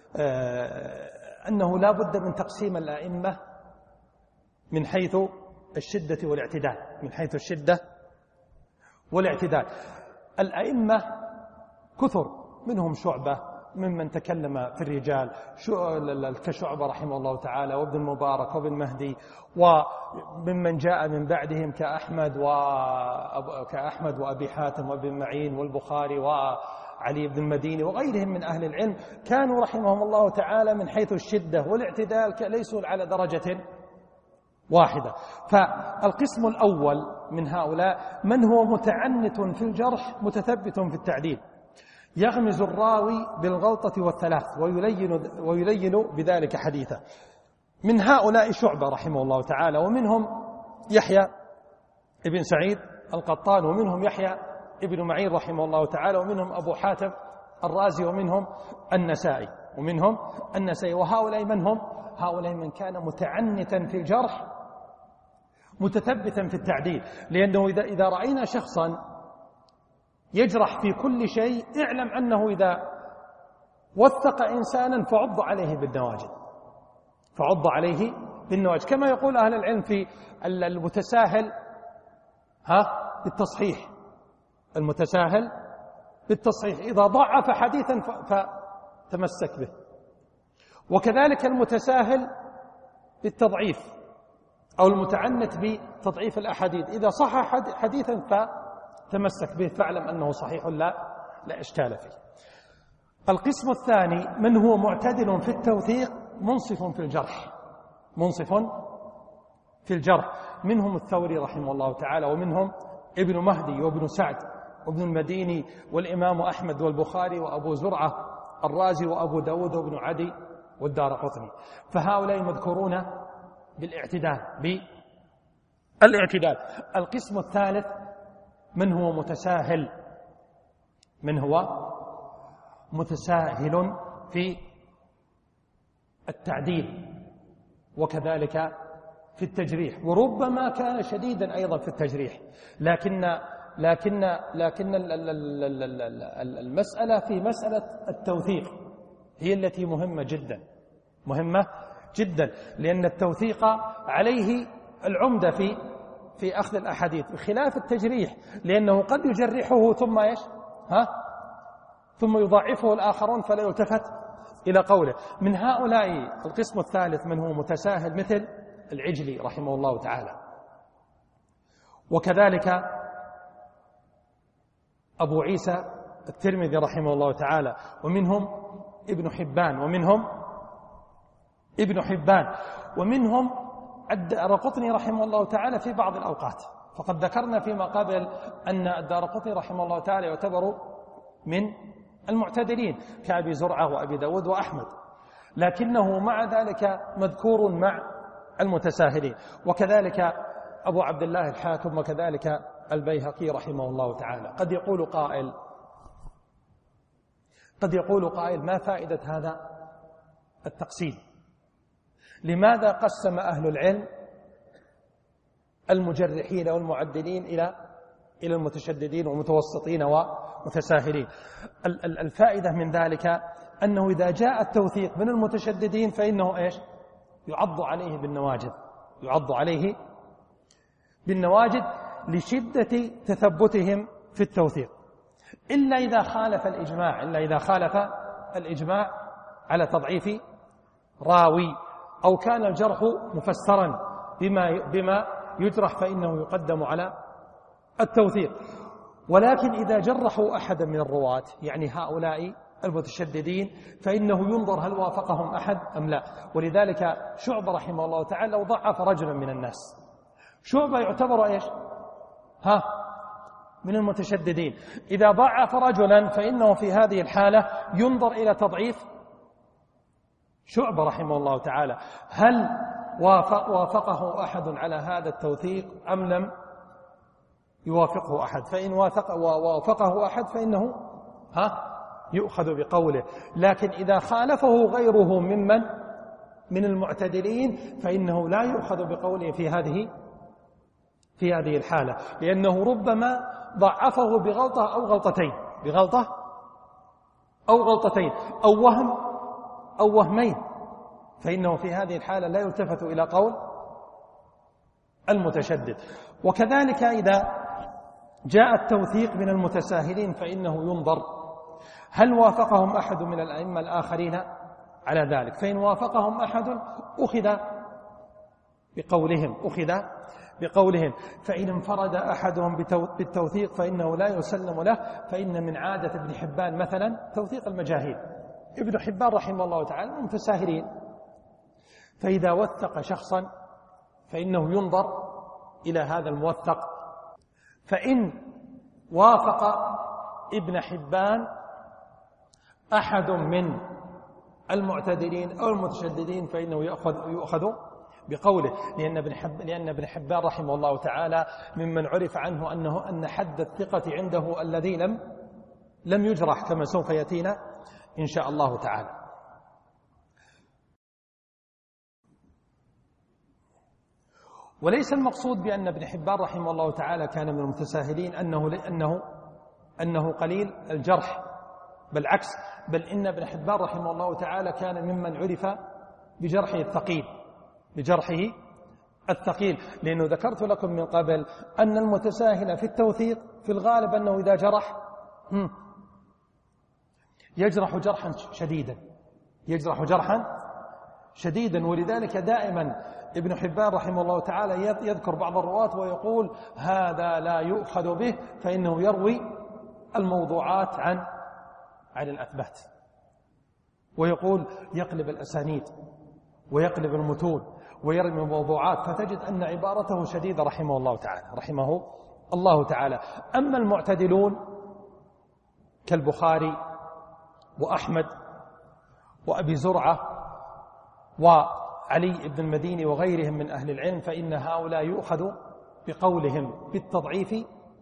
أنه لا بد من تقسيم الأئمة من حيث الشدة والاعتدال من حيث الشدة والاعتدال. الأئمة كثر، منهم شعبة ممن تكلم في الرجال كشعبة رحمه الله تعالى وابن المبارك وابن مهدي، وممن جاء من بعدهم كأحمد وكأحمد وأبي حاتم وابن معين والبخاري وعلي بن المديني وغيرهم من أهل العلم، كانوا رحمهم الله تعالى من حيث الشدة والاعتدال ليسوا على درجة واحدة. فالقسم الأول من هؤلاء من هو متعنت في الجرح متثبت في التعديل، يغمز الراوي بالغلطة والثلاث ويلين, ويلين بذلك حديثه. من هؤلاء شعبة رحمه الله تعالى، ومنهم يحيى ابن سعيد القطان، ومنهم يحيى ابن معين رحمه الله تعالى، ومنهم أبو حاتم الرازي، ومنهم النسائي ومنهم النسائي وهؤلاء من هم؟ هؤلاء من كان متعنتا في الجرح متثبتا في التعديل. لأنه إذا, إذا رأينا شخصا يجرح في كل شيء اعلم أنه إذا وثق إنسانا فعض عليه بالنواجذ فعض عليه بالنواجذ كما يقول أهل العلم في المتساهل ها بالتصحيح المتساهل بالتصحيح إذا ضعف حديثا فتمسك به، وكذلك المتساهل بالتضعيف أو المتعنت بتضعيف الأحاديث إذا صح حديثا فتمسك به فاعلم أنه صحيح لا لا إشكال فيه. القسم الثاني من هو معتدل في التوثيق منصف في الجرح منصف في الجرح منهم الثوري رحمه الله تعالى، ومنهم ابن مهدي وابن سعد وابن المديني والإمام أحمد والبخاري وأبو زرعة الرازي وأبو داود وابن عدي والدارقطني. فهؤلاء مذكورون بالاعتدال بالاعتدال. القسم الثالث من هو متساهل من هو متساهل في التعديل وكذلك في التجريح، وربما كان شديدا أيضا في التجريح، لكن لكن لكن المسألة في مسألة التوثيق هي التي مهمة جدا مهمة جدا لأن التوثيق عليه العمدة في في أخذ الأحاديث بخلاف التجريح، لأنه قد يجرحه ثم إيش ها ثم يضاعفه الآخرون فلا يلتفت إلى قوله. من هؤلاء القسم الثالث من هو متساهل مثل العجلي رحمه الله تعالى، وكذلك أبو عيسى الترمذي رحمه الله تعالى، ومنهم ابن حبان ومنهم ابن حبان ومنهم الدارقطني رحمه الله تعالى في بعض الأوقات. فقد ذكرنا فيما قبل أن الدارقطني رحمه الله تعالى يعتبر من المعتدلين كأبي زرعة وأبي داود وأحمد، لكنه مع ذلك مذكور مع المتساهلين، وكذلك أبو عبد الله الحاكم وكذلك البيهقي رحمه الله تعالى. قد يقول قائل قد يقول قائل ما فائدة هذا التقسيم؟ لماذا قسم أهل العلم المجرحين والمعدلين إلى إلى المتشددين ومتوسطين ومتساهلين؟ الفائدة من ذلك أنه إذا جاء التوثيق من المتشددين فإنه إيش يعض عليه بالنواجذ يعض عليه بالنواجذ لشدة تثبتهم في التوثيق، إلا إذا خالف الإجماع إلا إذا خالف الإجماع على تضعيف راوي أو كان الجرح مفسرا بما بما يجرح فإنه يقدم على التوثيق. ولكن إذا جرحوا أحدا من الرواة يعني هؤلاء المتشددين فإنه ينظر هل وافقهم أحد أم لا. ولذلك شعبة رحمه الله تعالى لو ضعف رجلا من الناس شعبة يعتبر إيش ها من المتشددين. إذا ضعف رجلا فإنه في هذه الحالة ينظر إلى تضعيف شعبة رحمه الله تعالى، هل وافق وافقه أحد على هذا التوثيق أم لم يوافقه أحد. فإن وافق ووافقه أحد فإنه ها يؤخذ بقوله، لكن إذا خالفه غيره ممن من المعتدلين فإنه لا يؤخذ بقوله في هذه في هذه الحالة، لأنه ربما ضعفه بغلطة أو غلطتين بغلطة أو غلطتين أو وهم أو وهمين، فإنه في هذه الحالة لا يلتفت إلى قول المتشدد. وكذلك إذا جاء التوثيق من المتساهلين فإنه ينظر هل وافقهم أحد من الأئمة الآخرين على ذلك، فإن وافقهم أحد أخذ بقولهم أخذ بقولهم فإن انفرد أحدهم بالتوثيق فإنه لا يسلم له، فإن من عادة ابن حبان مثلا توثيق المجاهيل. ابن حبان رحمه الله تعالى من متساهلين، فإذا وثق شخصا فإنه ينظر إلى هذا الموثق، فإن وافق ابن حبان أحد من المعتدلين أو المتشددين فإنه يأخذ, يؤخذ بقوله، لأن ابن, حب لأن ابن حبان رحمه الله تعالى ممن عرف عنه أنه أن حد الثقة عنده الذي لم لم يجرح، كما سوف يأتينا إن شاء الله تعالى. وليس المقصود بأن ابن حبان رحمه الله تعالى كان من المتساهلين أنه أنه أنه قليل الجرح، بالعكس، بل إن ابن حبان رحمه الله تعالى كان ممن عرف بجرحه الثقيل بجرحه الثقيل لأنه ذكرت لكم من قبل أن المتساهل في التوثيق في الغالب أنه إذا جرح يجرح جرحا شديدا يجرح جرحا شديدا ولذلك دائما ابن حبان رحمه الله تعالى يذكر بعض الرواة ويقول هذا لا يؤخذ به، فإنه يروي الموضوعات عن عن الأثبات، ويقول يقلب الأسانيد ويقلب المتون ويرمي الموضوعات، فتجد أن عبارته شديدة رحمه الله تعالى رحمه الله تعالى. أما المعتدلون كالبخاري وأحمد وأبي زرعة وعلي بن المديني وغيرهم من أهل العلم، فإن هؤلاء يؤخذ بقولهم بالتضعيف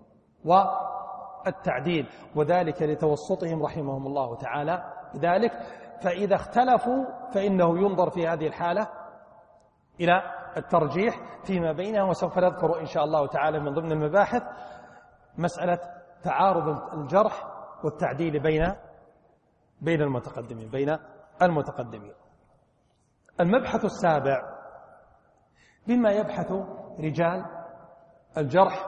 والتعديل، وذلك لتوسطهم رحمهم الله تعالى ذلك. فإذا اختلفوا فإنه ينظر في هذه الحالة إلى الترجيح فيما بينهم، وسوف نذكر إن شاء الله تعالى من ضمن المباحث مسألة تعارض الجرح والتعديل بين بين المتقدمين بين المتقدمين. المبحث السابع بما يبحث رجال الجرح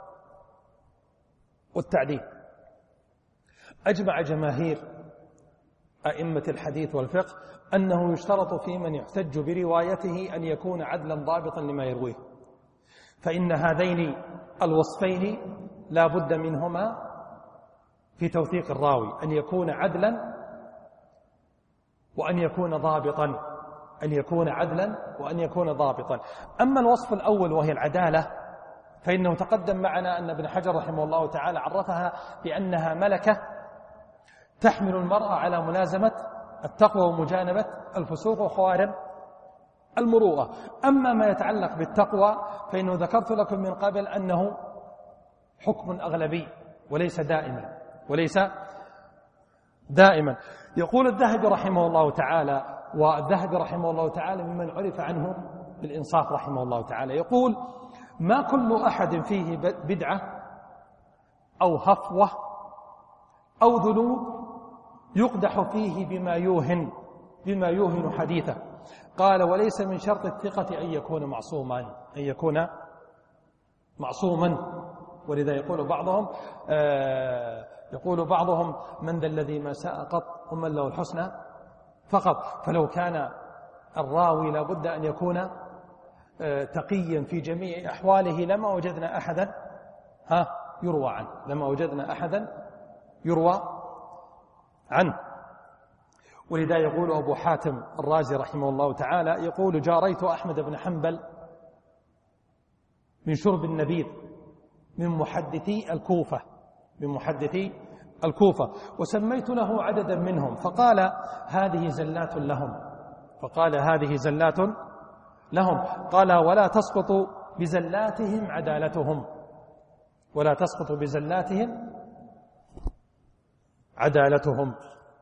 والتعديل. أجمع جماهير أئمة الحديث والفقه أنه يشترط في من يحتج بروايته أن يكون عدلا ضابطا لما يرويه، فإن هذين الوصفين لا بد منهما في توثيق الراوي، أن يكون عدلا وأن يكون ضابطا أن يكون عدلا وأن يكون ضابطا. أما الوصف الأول وهي العدالة فإنه تقدم معنا أن ابن حجر رحمه الله تعالى عرفها بأنها ملكة تحمل المرأة على ملازمة التقوى ومجانبة الفسوق وخوارم المروءة. أما ما يتعلق بالتقوى فإنه ذكرت لكم من قبل أنه حكم أغلبي وليس دائما وليس دائما. يقول الذهبي رحمه الله تعالى، والذهبي رحمه الله تعالى ممن عرف عنه بالإنصاف رحمه الله تعالى، يقول ما كل أحد فيه بدعة أو هفوة أو ذنوب يقدح فيه بما يوهن بما يوهن حديثه. قال وليس من شرط الثقة أن يكون معصوما أن يكون معصوما ولذا يقول بعضهم آه يقول بعضهم من ذا الذي ما ساء قط ومن له الحسنى فقط. فلو كان الراوي لابد أن يكون آه تقيا في جميع أحواله لما وجدنا أحدا ها يروى عنه لما وجدنا أحدا يروى عنه. ولذا يقول أبو حاتم الرازي رحمه الله تعالى، يقول جاريت أحمد بن حنبل من شرب النبيذ من محدثي الكوفة من محدثي الكوفة وسميت له عددا منهم فقال هذه زلات لهم فقال هذه زلات لهم قال ولا تسقط بزلاتهم عدالتهم ولا تسقط بزلاتهم عدالتهم.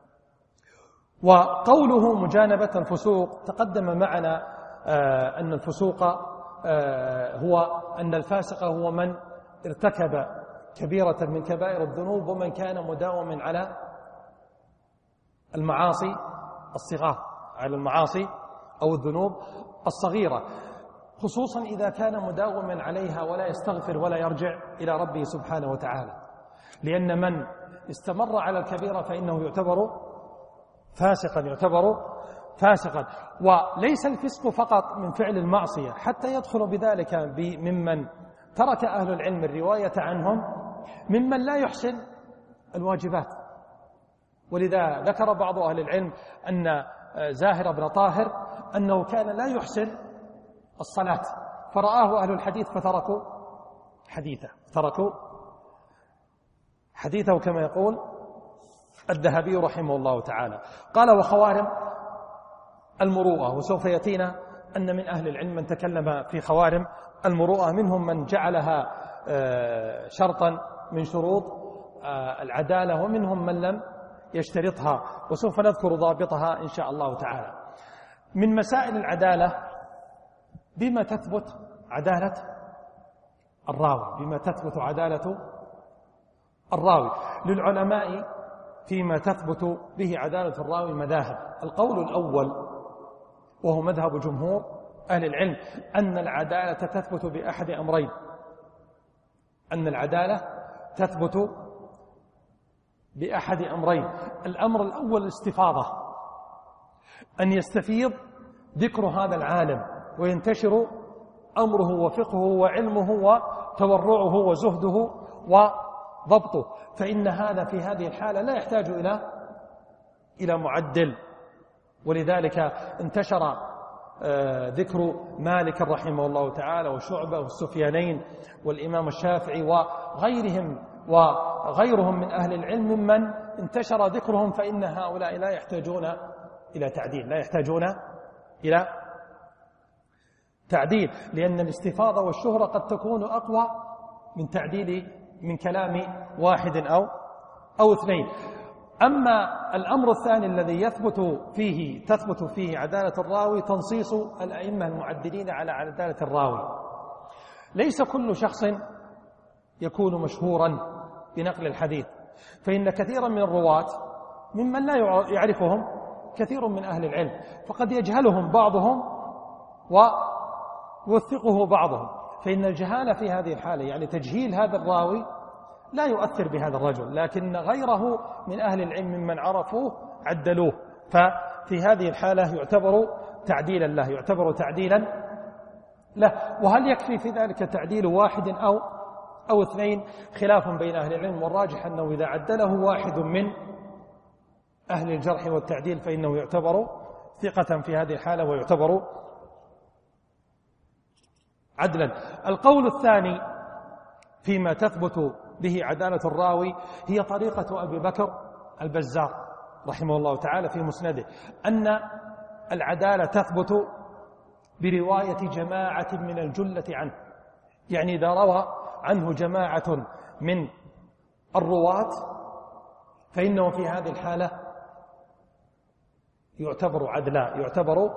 وقوله مجانبة الفسوق تقدم معنا آه أن الفسوق آه هو أن الفاسق هو من ارتكب كبيرة من كبائر الذنوب ومن كان مداوما على المعاصي الصغار على المعاصي أو الذنوب الصغيرة، خصوصا إذا كان مداوما عليها ولا يستغفر ولا يرجع إلى ربه سبحانه وتعالى، لأن من استمر على الكبيرة فإنه يعتبر فاسقا يعتبر فاسقا. وليس الفسق فقط من فعل المعصية، حتى يدخل بذلك ممن ترك أهل العلم الرواية عنهم ممن لا يحسن الواجبات. ولذا ذكر بعض أهل العلم أن زاهر بن طاهر أنه كان لا يحسن الصلاة فرآه أهل الحديث فتركوا حديثه تركوا حديثه كما يقول الذهبي رحمه الله تعالى. قال: وخوارم المروءة. وسوف يأتينا أن من أهل العلم من تكلم في خوارم المروءة، منهم من جعلها شرطا من شروط العدالة، ومنهم من لم يشترطها، وسوف نذكر ضابطها إن شاء الله تعالى. من مسائل العدالة بما تثبت عدالة الراوي، بما تثبت عدالة الراوي. للعلماء فيما تثبت به عدالة الراوي مذاهب. القول الأول وهو مذهب جمهور أهل العلم أن العدالة تثبت بأحد أمرين، أن العدالة تثبت بأحد أمرين. الأمر الأول الاستفاضة، أن يستفيض ذكر هذا العالم وينتشر أمره وفقهه وعلمه وتورعه وزهده وضبطه، فإن هذا في هذه الحالة لا يحتاج إلى إلى معدل. ولذلك انتشر ذكر مالك رحمه الله تعالى وشعبة والسفيانين والإمام الشافعي وغيرهم وغيرهم من أهل العلم ممن انتشر ذكرهم، فإن هؤلاء لا يحتاجون إلى تعديل، لا يحتاجون إلى تعديل، لأن الاستفاضة والشهرة قد تكون أقوى من تعديل من كلام واحد أو أو اثنين. أما الأمر الثاني الذي يثبت فيه تثبت فيه عدالة الراوي تنصيص الأئمة المعدلين على عدالة الراوي. ليس كل شخص يكون مشهورا بنقل الحديث، فإن كثيرا من الرواة ممن لا يعرفهم كثير من أهل العلم، فقد يجهلهم بعضهم ويوثقه بعضهم، فإن الجهالة في هذه الحالة يعني تجهيل هذا الراوي لا يؤثر بهذا الرجل، لكن غيره من أهل العلم ممن عرفوه عدلوه، ففي هذه الحالة يعتبر تعديلا له، يعتبر تعديلا له. وهل يكفي في ذلك تعديل واحد أو أو اثنين؟ خلاف بين أهل العلم، والراجح أنه إذا عدله واحد من أهل الجرح والتعديل فإنه يعتبر ثقة في هذه الحالة ويعتبر عدلا. القول الثاني فيما تثبت به عدالة الراوي هي طريقة أبي بكر البزار رحمه الله تعالى في مسنده، أن العدالة تثبت برواية جماعة من الجلة عنه، يعني إذا روى عنه جماعة من الرواة فإنه في هذه الحالة يعتبر عدلا، يعتبر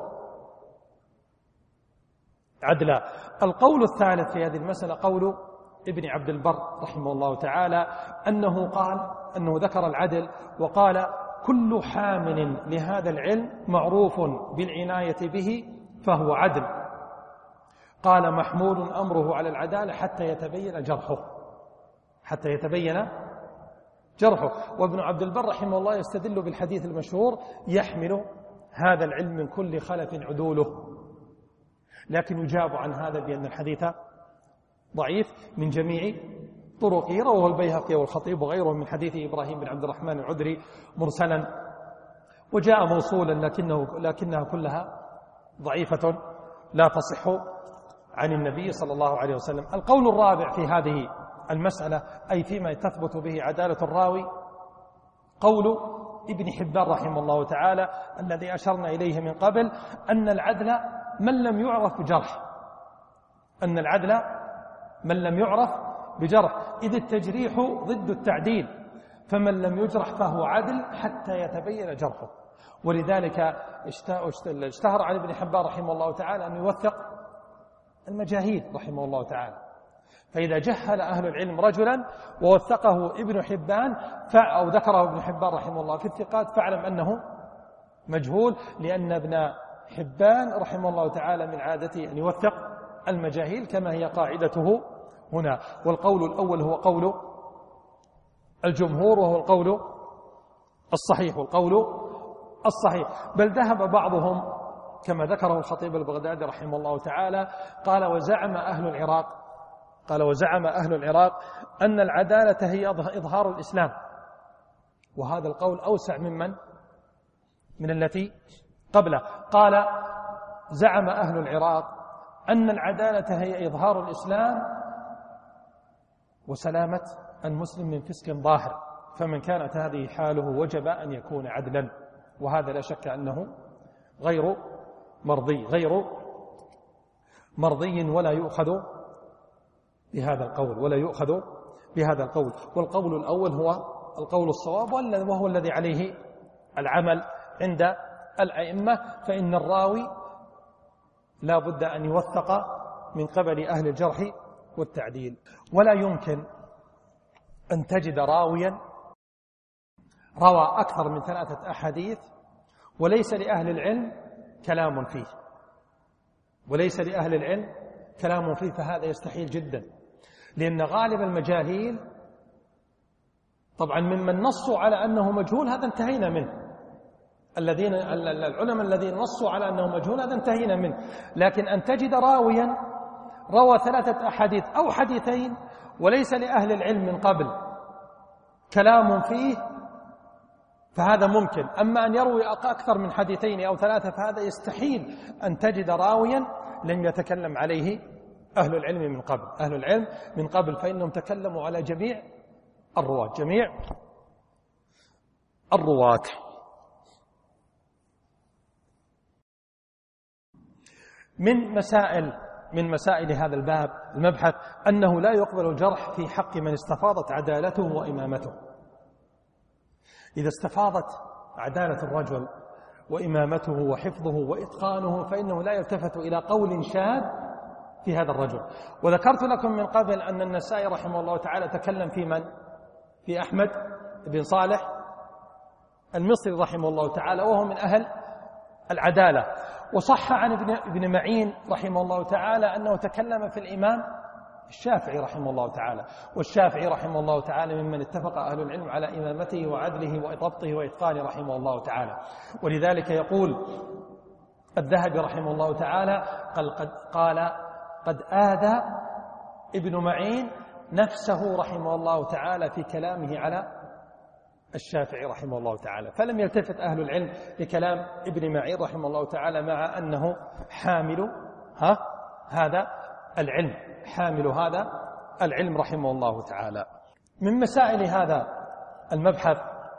عدلا. القول الثالث في هذه المسألة قول ابن عبد البر رحمه الله تعالى، أنه قال أنه ذكر العدل وقال: كل حامل لهذا العلم معروف بالعناية به فهو عدل. قال: محمول أمره على العدالة حتى يتبين جرحه، حتى يتبين جرحه. وابن عبد البر رحمه الله يستدل بالحديث المشهور: يحمل هذا العلم من كل خلف عدوله. لكن يجاب عن هذا بأن الحديث ضعيف من جميع طرقه، رواه البيهقي والخطيب وغيرهم من حديث إبراهيم بن عبد الرحمن العذري مرسلا، وجاء موصولا لكنه لكنها كلها ضعيفة لا تصح عن النبي صلى الله عليه وسلم. القول الرابع في هذه المسألة أي فيما تثبت به عدالة الراوي قول ابن حبان رحمه الله تعالى الذي أشرنا إليه من قبل، أن العدل من لم يعرف بجرح، أن العدل من لم يعرف بجرح، إذ التجريح ضد التعديل، فمن لم يجرح فهو عدل حتى يتبين جرحه. ولذلك اشتهر عن ابن حبان رحمه الله تعالى أن يوثق المجاهيل رحمه الله تعالى، فإذا جهل أهل العلم رجلا ووثقه ابن حبان أو ذكره ابن حبان رحمه الله في الثقات فاعلم أنه مجهول، لأن ابن حبان رحمه الله تعالى من عادته أن يوثق المجاهيل كما هي قاعدته هنا. والقول الأول هو قول الجمهور وهو القول الصحيح، والقول الصحيح. بل ذهب بعضهم كما ذكره الخطيب البغدادي رحمه الله تعالى قال: وزعم أهل العراق قال وزعم أهل العراق أن العدالة هي إظهار الإسلام. وهذا القول أوسع ممن من التي قبله. قال: زعم أهل العراق أن العدالة هي إظهار الإسلام وسلامة المسلم من فسق ظاهر. فمن كانت هذه حاله وجب أن يكون عدلا، وهذا لا شك أنه غير مرضي غير مرضي ولا يؤخذ بهذا القول ولا يؤخذ بهذا القول. والقول الأول هو القول الصواب وهو الذي عليه العمل عند الأئمة، فإن الراوي لا بد أن يوثق من قبل أهل الجرح والتعديل. ولا يمكن أن تجد راويا روى أكثر من ثلاثة أحاديث وليس لأهل العلم كلام فيه وليس لأهل العلم كلام فيه فهذا يستحيل جدا، لأن غالب المجاهيل طبعا ممن نصوا على أنه مجهول هذا انتهينا منه، الذين العلماء الذين نصوا على أنه مجهول هذا انتهينا منه، لكن أن تجد راويا روى ثلاثة أحاديث أو حديثين وليس لأهل العلم من قبل كلام فيه فهذا ممكن. أما أن يروي أكثر من حديثين أو ثلاثة فهذا يستحيل أن تجد راويا لم يتكلم عليه أهل العلم من قبل أهل العلم من قبل فإنهم تكلموا على جميع الرواة جميع الرواة. من مسائل من مسائل هذا الباب المبحث أنه لا يقبل الجرح في حق من استفاضت عدالته وإمامته. إذا استفاضت عدالة الرجل وإمامته وحفظه وإتقانه فإنه لا يلتفت إلى قول شاذ في هذا الرجل. وذكرت لكم من قبل أن النسائي رحمه الله تعالى تكلم في من؟ في أحمد بن صالح المصري رحمه الله تعالى وهو من أهل العدالة. وصح عن ابن معين رحمه الله تعالى أنه تكلم في الإمام الشافعي رحمه الله تعالى، والشافعي رحمه الله تعالى ممن اتفق أهل العلم على إمامته وعدله وضبطه وإتقانه رحمه الله تعالى. ولذلك يقول الذهبي رحمه الله تعالى قال قال قد آذى ابن معين نفسه رحمه الله تعالى في كلامه على الشافعي رحمه الله تعالى، فلم يلتفت أهل العلم لكلام ابن معين رحمه الله تعالى مع أنه حامل ها هذا العلم حامل هذا العلم رحمه الله تعالى. من مسائل هذا المبحث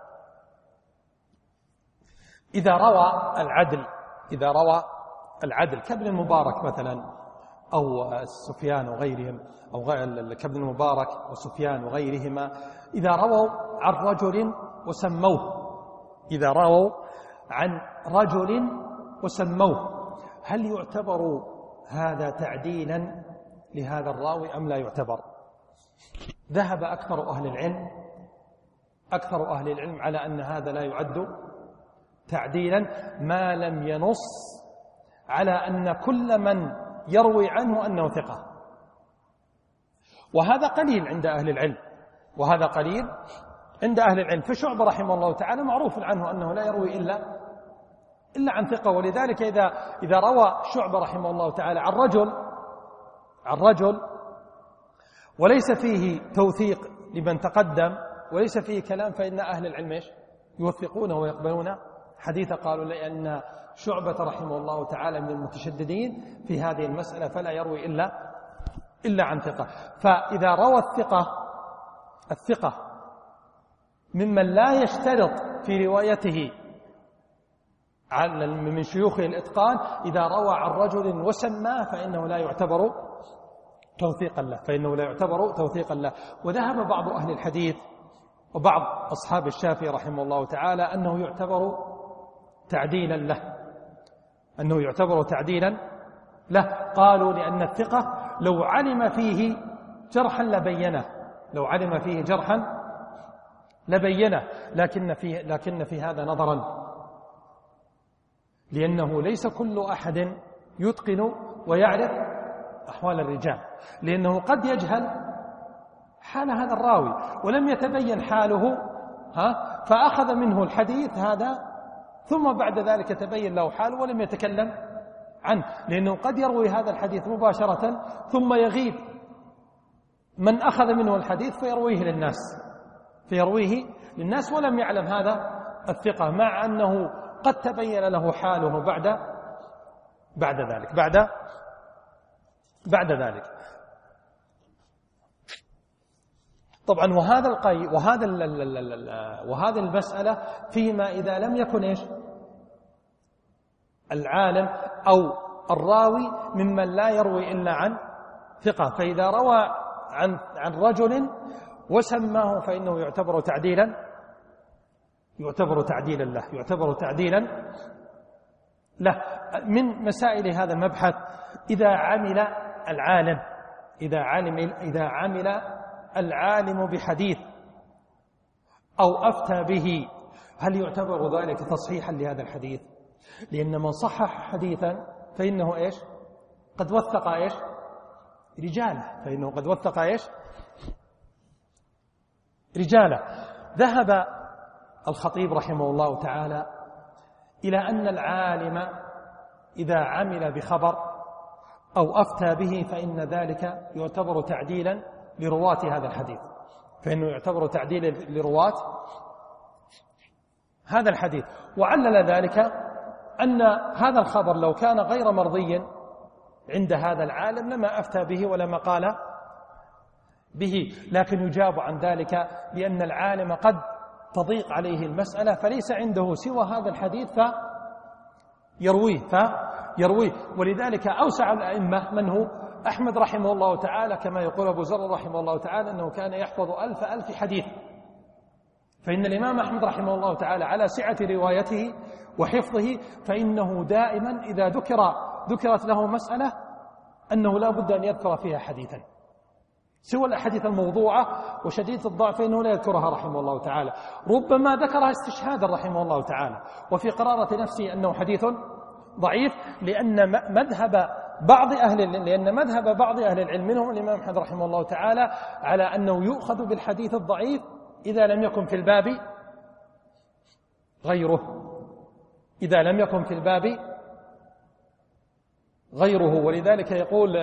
إذا روى العدل إذا روى العدل كابن المبارك مثلا أو سفيان وغيرهم أو كابن المبارك وسفيان وغيرهما إذا رووا عن رجل وسموه إذا رووا عن رجل وسموه هل يعتبر هذا تعديلا لهذا الراوي أم لا يعتبر؟ ذهب أكثر أهل العلم أكثر أهل العلم على أن هذا لا يعد تعديلا ما لم ينص على أن كل من يروي عنه أنه ثقة، وهذا قليل عند أهل العلم وهذا قليل عند أهل العلم. فشعبة رحمه الله تعالى معروف عنه أنه لا يروي إلا إلا عن ثقة، ولذلك إذا إذا روى شعبة رحمه الله تعالى عن رجل عن رجل وليس فيه توثيق لمن تقدم وليس فيه كلام فإن أهل العلم يوثقونه ويقبلون حديثه. قالوا لأن شعبة رحمه الله تعالى من المتشددين في هذه المسألة فلا يروي إلا إلا عن ثقة. فإذا روى الثقة الثقة ممن لا يشترط في روايته من شيوخه الإتقان إذا روى عن رجل وسماه فإنه لا يعتبر توثيقا له فإنه لا يعتبر توثيقا له. وذهب بعض أهل الحديث وبعض أصحاب الشافعي رحمه الله تعالى أنه يعتبر تعديلا له أنه يعتبر تعديلا له قالوا لأن الثقة لو علم فيه جرحا لبينه لو علم فيه جرحا لبينه لكن في لكن في هذا نظرا، لأنه ليس كل أحد يتقن ويعرف أحوال الرجال، لأنه قد يجهل حال هذا الراوي ولم يتبين حاله ها فأخذ منه الحديث هذا ثم بعد ذلك تبين له حاله ولم يتكلم عنه، لأنه قد يروي هذا الحديث مباشرة ثم يغيب من أخذ منه الحديث فيرويه للناس فيرويه للناس ولم يعلم هذا الثقة، مع أنه قد تبين له حاله بعد بعد ذلك بعد بعد ذلك طبعا وهذا القي وهذا وهذه المسألة فيما إذا لم يكن إيش العالم أو الراوي ممن لا يروي إلا عن ثقة، فإذا روى عن عن رجل وسماه فإنه يعتبر تعديلا يعتبر تعديلا له يعتبر تعديلا له. من مسائل هذا المبحث إذا عمل العالم إذا علم إذا عمل العالم بحديث أو أفتى به، هل يعتبر ذلك تصحيحا لهذا الحديث؟ لأن من صحح حديثا فإنه إيش قد وثق إيش رجاله فإنه قد وثق إيش رجاله. ذهب الخطيب رحمه الله تعالى إلى أن العالم إذا عمل بخبر أو أفتى به فإن ذلك يعتبر تعديلا لرواة هذا الحديث فإنه يعتبر تعديلا لرواة هذا الحديث. وعلل ذلك أن هذا الخبر لو كان غير مرضي عند هذا العالم لما أفتى به ولما قال به، لكن يجاب عن ذلك لأن العالم قد تضيق عليه المسألة فليس عنده سوى هذا الحديث فيرويه فيرويه ولذلك أوسع الأئمة من هو أحمد رحمه الله تعالى، كما يقول أبو زر رحمه الله تعالى أنه كان يحفظ ألف ألف حديث. فإن الإمام أحمد رحمه الله تعالى على سعة روايته وحفظه فإنه دائما إذا ذكر ذكرت له مسألة أنه لا بد أن يذكر فيها حديثا سوى الأحاديث الموضوعة وشديد الضعف فإنه لا يذكرها رحمه الله تعالى، ربما ذكرها استشهادا رحمه الله تعالى وفي قرارة نفسه أنه حديث ضعيف، لأن مذهب بعض أهل لأن مذهب بعض أهل العلم منهم الإمام أحمد رحمه الله تعالى على أنه يؤخذ بالحديث الضعيف إذا لم يكن في الباب غيره إذا لم يكن في الباب غيره. ولذلك يقول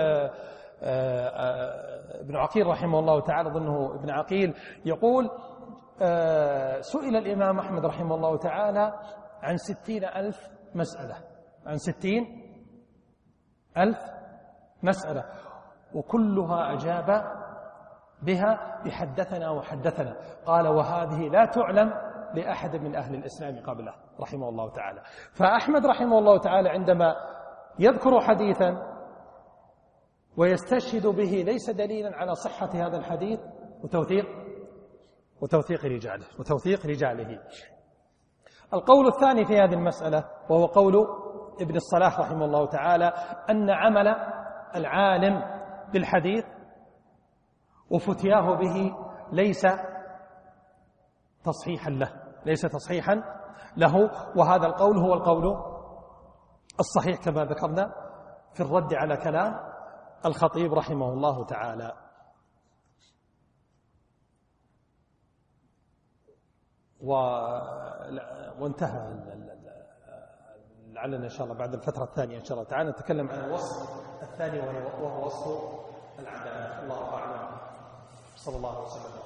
ابن عقيل رحمه الله تعالى ظنه ابن عقيل يقول سئل الإمام أحمد رحمه الله تعالى عن ستين ألف مسألة عن ستين ألف مسألة وكلها أجاب بها بحدثنا وحدثنا. قال وهذه لا تعلم لأحد من أهل الإسلام قبله رحمه الله تعالى. فأحمد رحمه الله تعالى عندما يذكر حديثا ويستشهد به ليس دليلا على صحة هذا الحديث وتوثيق وتوثيق رجاله وتوثيق رجاله. القول الثاني في هذه المسألة وهو قول ابن الصلاح رحمه الله تعالى أن عمل العالم بالحديث وفتياه به ليس تصحيحا له ليس تصحيحا له وهذا القول هو القول الصحيح كما ذكرنا في الرد على كلام الخطيب رحمه الله تعالى. و... وانتهى لعلنا إن شاء الله بعد الفترة الثانية إن شاء الله تعالى نتكلم عن الوصف الثاني وهو وصف العدالة. الله أعلم. صلى الله عليه وسلم.